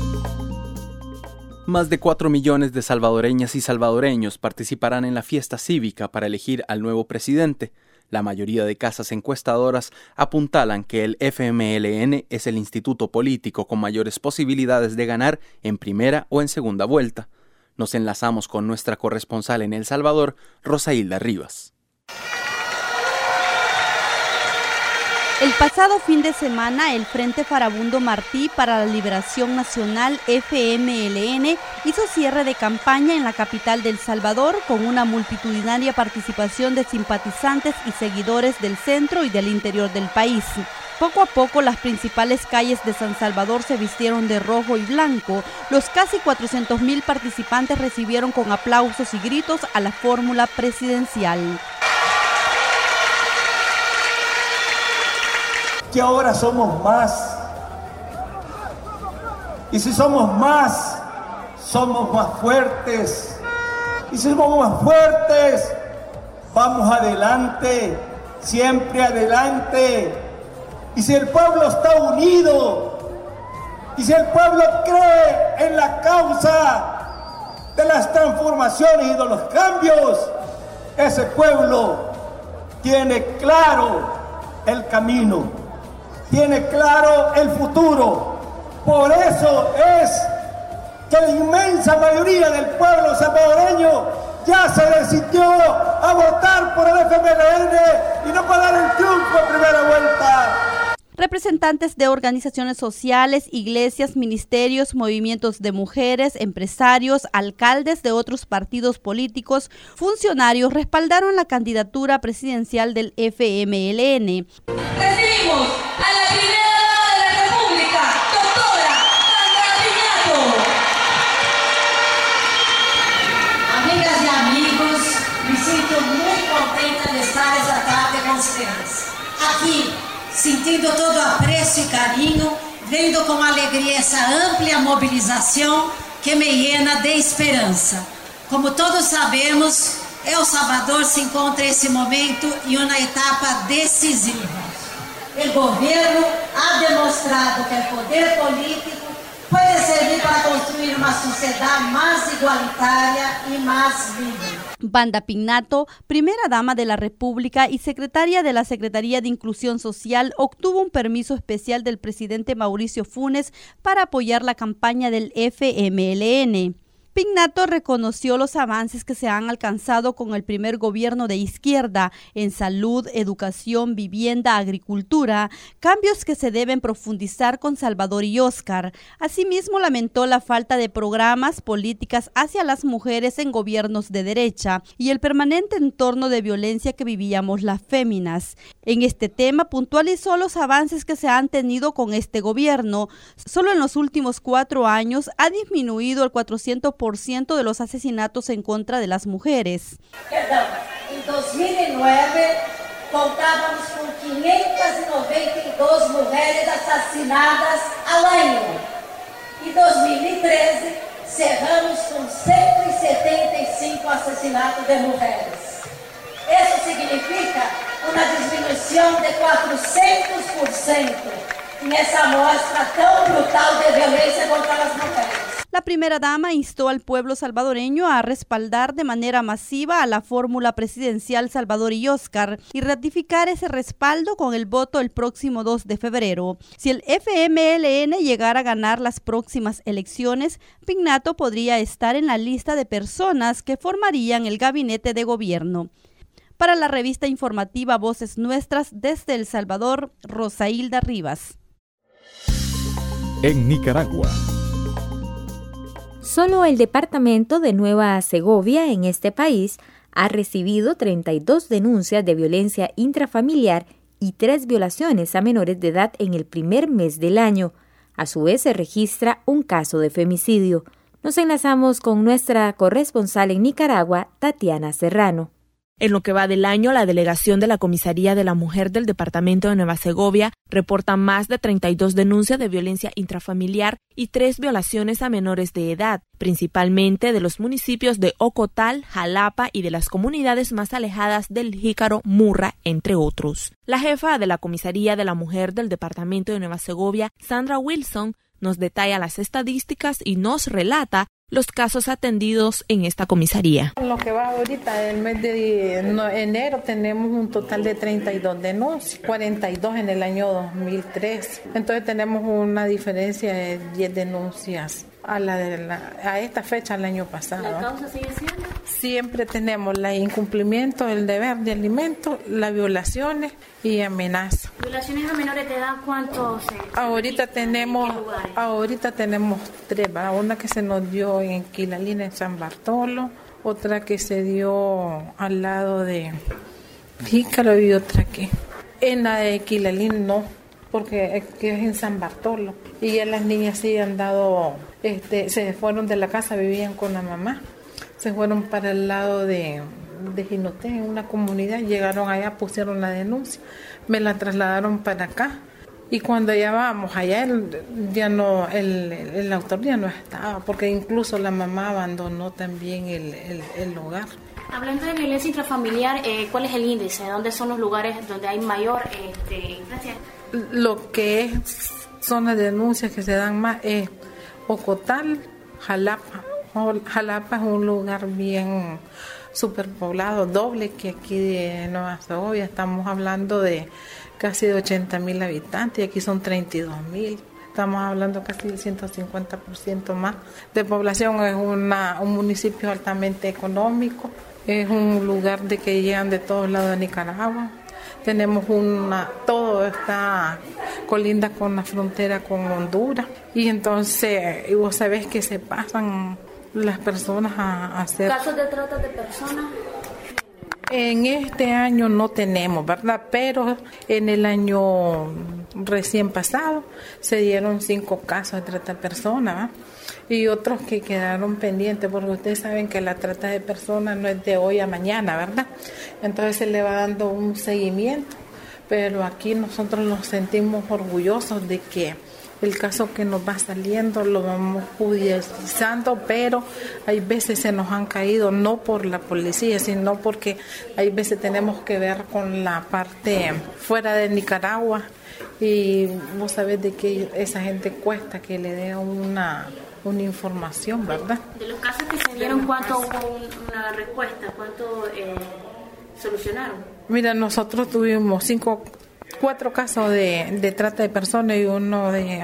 más de 4 millones de salvadoreñas y salvadoreños participarán en la fiesta cívica para elegir al nuevo presidente. La mayoría de casas encuestadoras apuntalan que el FMLN es el instituto político con mayores posibilidades de ganar en primera o en segunda vuelta. Nos enlazamos con nuestra corresponsal en El Salvador, Rosailda Rivas. El pasado fin de semana, el Frente Farabundo Martí para la Liberación Nacional FMLN hizo cierre de campaña en la capital de El Salvador con una multitudinaria participación de simpatizantes y seguidores del centro y del interior del país. Poco a poco, las principales calles de San Salvador se vistieron de rojo y blanco. Los casi 400,000 participantes recibieron con aplausos y gritos a la fórmula presidencial. Que ahora somos más, y si somos más fuertes, y si somos más fuertes, vamos adelante, siempre adelante. Y si el pueblo está unido, y si el pueblo cree en la causa de las transformaciones y de los cambios, ese pueblo tiene claro el camino. Tiene claro el futuro. Por eso es que la inmensa mayoría del pueblo salvadoreño ya se decidió a votar por el FMLN y no para dar el triunfo en primera vuelta. Representantes de organizaciones sociales, iglesias, ministerios, movimientos de mujeres, empresarios, alcaldes de otros partidos políticos, funcionarios respaldaron la candidatura presidencial del FMLN. Recibimos a la primera dama de la República, doctora Sandra Piñato. Amigas y amigos, me siento muy contenta de estar esta tarde con ustedes. Aquí, sentindo todo o apreço e carinho, vendo com alegria essa ampla mobilização que me llena de esperança. Como todos sabemos, El Salvador se encontra nesse momento em uma etapa decisiva. O governo ha demonstrado que o poder político pode servir para construir uma sociedade mais igualitária e mais livre. Wanda Pignato, primera dama de la República y secretaria de la Secretaría de Inclusión Social, obtuvo un permiso especial del presidente Mauricio Funes para apoyar la campaña del FMLN. Pignato reconoció los avances que se han alcanzado con el primer gobierno de izquierda en salud, educación, vivienda, agricultura, cambios que se deben profundizar con Salvador y Óscar. Asimismo, lamentó la falta de programas, políticas hacia las mujeres en gobiernos de derecha y el permanente entorno de violencia que vivíamos las féminas. En este tema puntualizó los avances que se han tenido con este gobierno. Solo en los últimos 4 años ha disminuido el 400% de los asesinatos en contra de las mujeres. Perdão, em 2009 contávamos com 592 mulheres assassinadas ao ano. Em 2013 cerramos com 175 assassinatos de mulheres. Isso significa uma diminuição de 400% nessa amostra tão brutal de violência contra as mulheres. La primera dama instó al pueblo salvadoreño a respaldar de manera masiva a la fórmula presidencial Salvador y Óscar y ratificar ese respaldo con el voto el próximo 2 de febrero. Si el FMLN llegara a ganar las próximas elecciones, Pignato podría estar en la lista de personas que formarían el gabinete de gobierno. Para la revista informativa Voces Nuestras, desde El Salvador, Rosailda Rivas. En Nicaragua. Solo el departamento de Nueva Segovia en este país ha recibido 32 denuncias de violencia intrafamiliar y 3 violaciones a menores de edad en el primer mes del año. A su vez se registra un caso de femicidio. Nos enlazamos con nuestra corresponsal en Nicaragua, Tatiana Serrano. En lo que va del año, la delegación de la Comisaría de la Mujer del Departamento de Nueva Segovia reporta más de 32 denuncias de violencia intrafamiliar y 3 violaciones a menores de edad, principalmente de los municipios de Ocotal, Jalapa y de las comunidades más alejadas del Jícaro, Murra, entre otros. La jefa de la Comisaría de la Mujer del Departamento de Nueva Segovia, Sandra Wilson, nos detalla las estadísticas y nos relata los casos atendidos en esta comisaría. Lo que va ahorita, el mes de enero, tenemos un total de 32 denuncias, 42 en el año 2003. Entonces tenemos una diferencia de 10 denuncias a esta fecha el año pasado. ¿La causa sigue siendo? Siempre tenemos el incumplimiento del deber de alimento, las violaciones y amenazas. ¿Violaciones a menores de edad cuántos? Ahorita tenemos 3, ¿verdad? Una que se nos dio en Quilalina, en San Bartolo, otra que se dio al lado de Jícaro y otra que en la de Quilalín no, porque es en San Bartolo. Y ya las niñas sí han dado, se fueron de la casa, vivían con la mamá, se fueron para el lado de Jinoté, en una comunidad, llegaron allá, pusieron la denuncia, me la trasladaron para acá. Y cuando ya vamos allá, el autor ya no estaba, porque incluso la mamá abandonó también el hogar. Hablando de violencia intrafamiliar, ¿cuál es el índice? ¿Dónde son los lugares donde hay mayor influencia? Lo que son las denuncias que se dan más es Ocotal, Jalapa. Jalapa es un lugar bien superpoblado, doble que aquí de Nueva Segovia. Estamos hablando de casi de 80,000 habitantes y aquí son 32,000. Estamos hablando casi del 150% más de población. Es un municipio altamente económico, es un lugar de que llegan de todos lados de Nicaragua. Tenemos todo está colinda con la frontera con Honduras y entonces vos sabés que se pasan las personas a hacer... ¿Casos de trata de personas? En este año no tenemos, ¿verdad? Pero en el año recién pasado se dieron 5 casos de trata de personas, ¿verdad? Y otros que quedaron pendientes, porque ustedes saben que la trata de personas no es de hoy a mañana, ¿verdad? Entonces se le va dando un seguimiento pero aquí nosotros nos sentimos orgullosos de que el caso que nos va saliendo lo vamos judicializando, pero hay veces se nos han caído, no por la policía, sino porque hay veces tenemos que ver con la parte fuera de Nicaragua, y vos sabés de que esa gente cuesta que le dé una información, ¿verdad? De los casos que se dieron, ¿cuánto hubo una respuesta? ¿Cuánto solucionaron? Mira, nosotros tuvimos 4 casos de trata de personas y uno de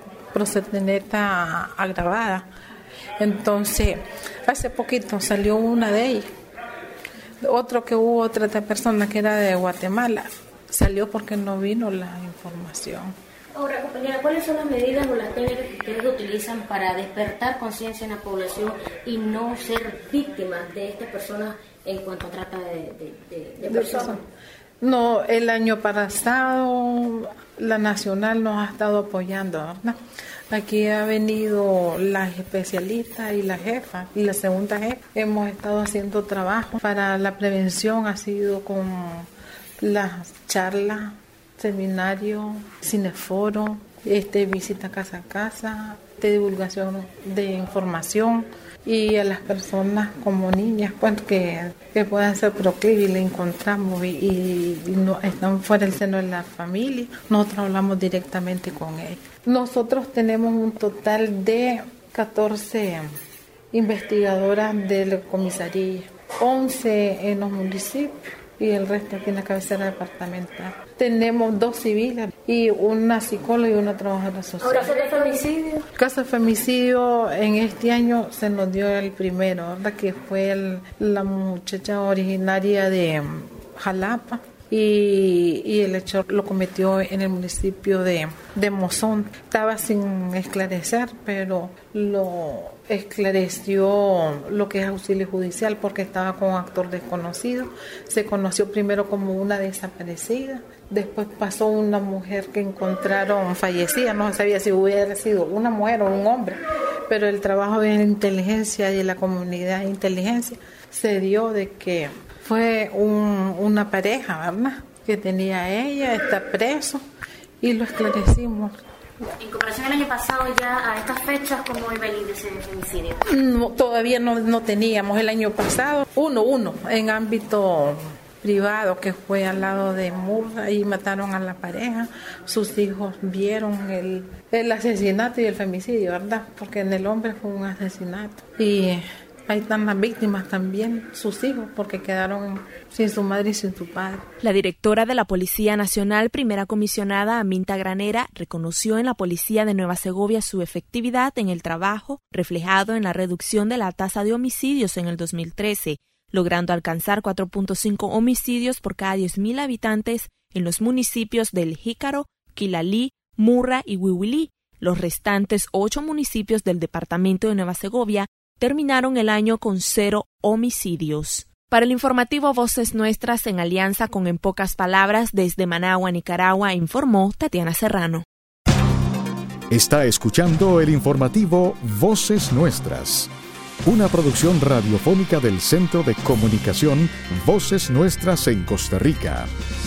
proxeneta agravada. Entonces, hace poquito salió una de ellas. Otro que hubo trata de personas que era de Guatemala, salió porque no vino la información. Ahora, compañera, ¿cuáles son las medidas o las técnicas que ustedes utilizan para despertar conciencia en la población y no ser víctimas de estas personas en cuanto a trata de personas? No, el año pasado la Nacional nos ha estado apoyando, ¿verdad? Aquí ha venido la especialista y la jefa, y la segunda jefa. Hemos estado haciendo trabajo para la prevención, ha sido con las charlas, seminarios, cineforo, visita casa a casa, divulgación de información, y a las personas como niñas pues que puedan ser proclives y le encontramos y no están fuera del seno de la familia, nosotros hablamos directamente con ellos. Nosotros tenemos un total de 14 investigadoras de la comisaría, 11 en los municipios y el resto aquí en la cabecera departamental. Tenemos 2 civiles y una psicóloga y una trabajadora social. ¿Ahora sobre femicidio? Caso de femicidio en este año se nos dio el primero, ¿verdad? Que fue la muchacha originaria de Jalapa, y el hecho lo cometió en el municipio de Mozón. Estaba sin esclarecer, pero lo esclareció lo que es auxilio judicial porque estaba con un actor desconocido. Se conoció primero como una desaparecida, después pasó una mujer que encontraron fallecida, no se sabía si hubiera sido una mujer o un hombre, pero el trabajo de la inteligencia y de la comunidad de inteligencia se dio de que fue una pareja, ¿verdad? Que tenía ella, está preso, y lo esclarecimos. En comparación al año pasado, ya a estas fechas, ¿cómo iba el índice de femicidio? No, todavía no teníamos. El año pasado, uno en ámbito privado, que fue al lado de Murra, y mataron a la pareja. Sus hijos vieron el asesinato y el femicidio, ¿verdad? Porque en el hombre fue un asesinato. Y ahí están las víctimas también, sus hijos, porque quedaron sin su madre y sin su padre. La directora de la Policía Nacional, primera comisionada Aminta Granera, reconoció en la Policía de Nueva Segovia su efectividad en el trabajo, reflejado en la reducción de la tasa de homicidios en el 2013, logrando alcanzar 4.5 homicidios por cada 10.000 habitantes en los municipios del Jícaro, Quilalí, Murra y Huihuilí. Los restantes 8 municipios del departamento de Nueva Segovia terminaron el año con 0 homicidios. Para el informativo Voces Nuestras, en alianza con En Pocas Palabras, desde Managua, Nicaragua, informó Tatiana Serrano. Está escuchando el informativo Voces Nuestras, una producción radiofónica del Centro de Comunicación Voces Nuestras en Costa Rica.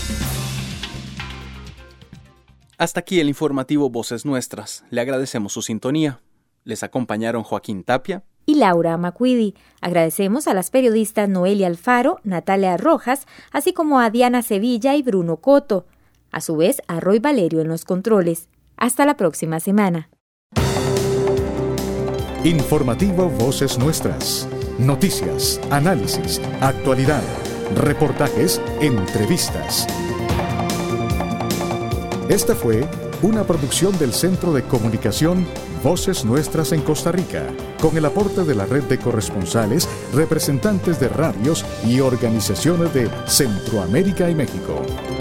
Hasta aquí el informativo Voces Nuestras. Le agradecemos su sintonía. Les acompañaron Joaquín Tapia y Laura Macuidi. Agradecemos a las periodistas Noelia Alfaro, Natalia Rojas, así como a Diana Sevilla y Bruno Coto. A su vez, a Roy Valerio en los controles. Hasta la próxima semana. Informativo Voces Nuestras. Noticias, análisis, actualidad, reportajes, entrevistas. Esta fue una producción del Centro de Comunicación Voces Nuestras en Costa Rica, con el aporte de la red de corresponsales, representantes de radios y organizaciones de Centroamérica y México.